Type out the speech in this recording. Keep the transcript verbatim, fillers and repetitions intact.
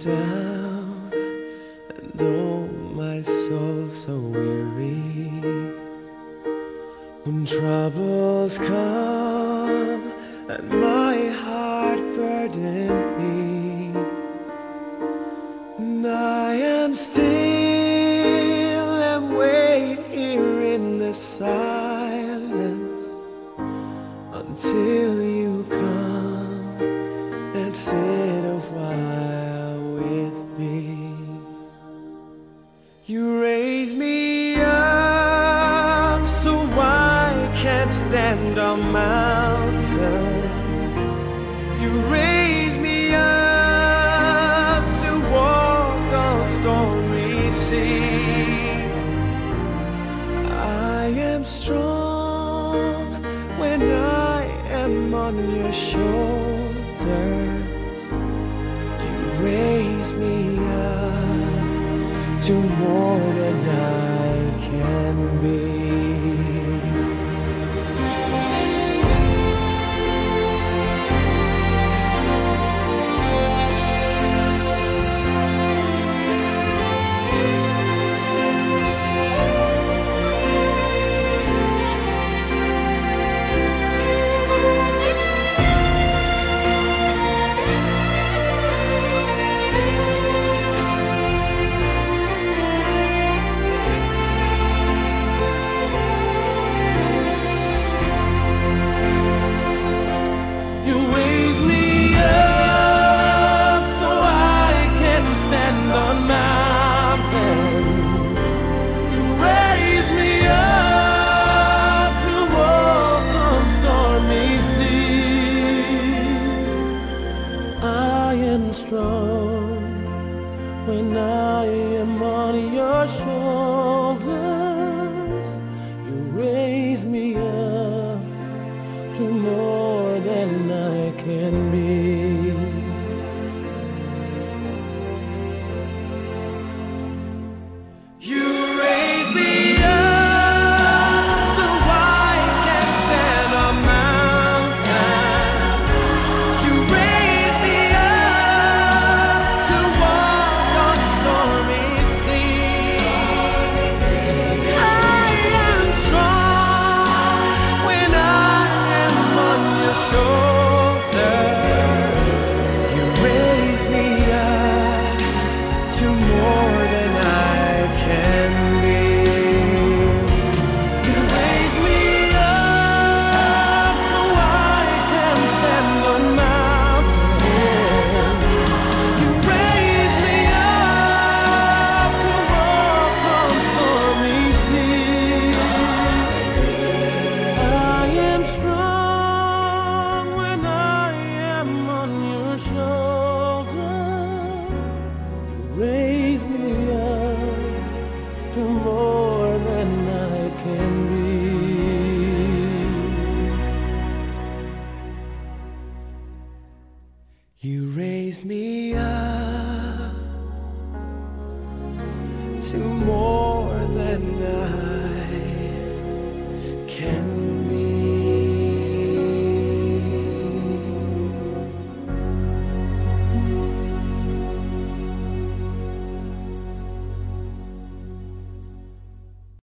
down, and oh, my soul so weary. When troubles come and my heart burden be, and I am still and wait here in the silence until you come and sit a while with me. You raise me up so I can't stand on mountains. You raise me up to walk on stormy seas. I am strong when I am on your shoulders. You raise me up to more than I can be. Strong when I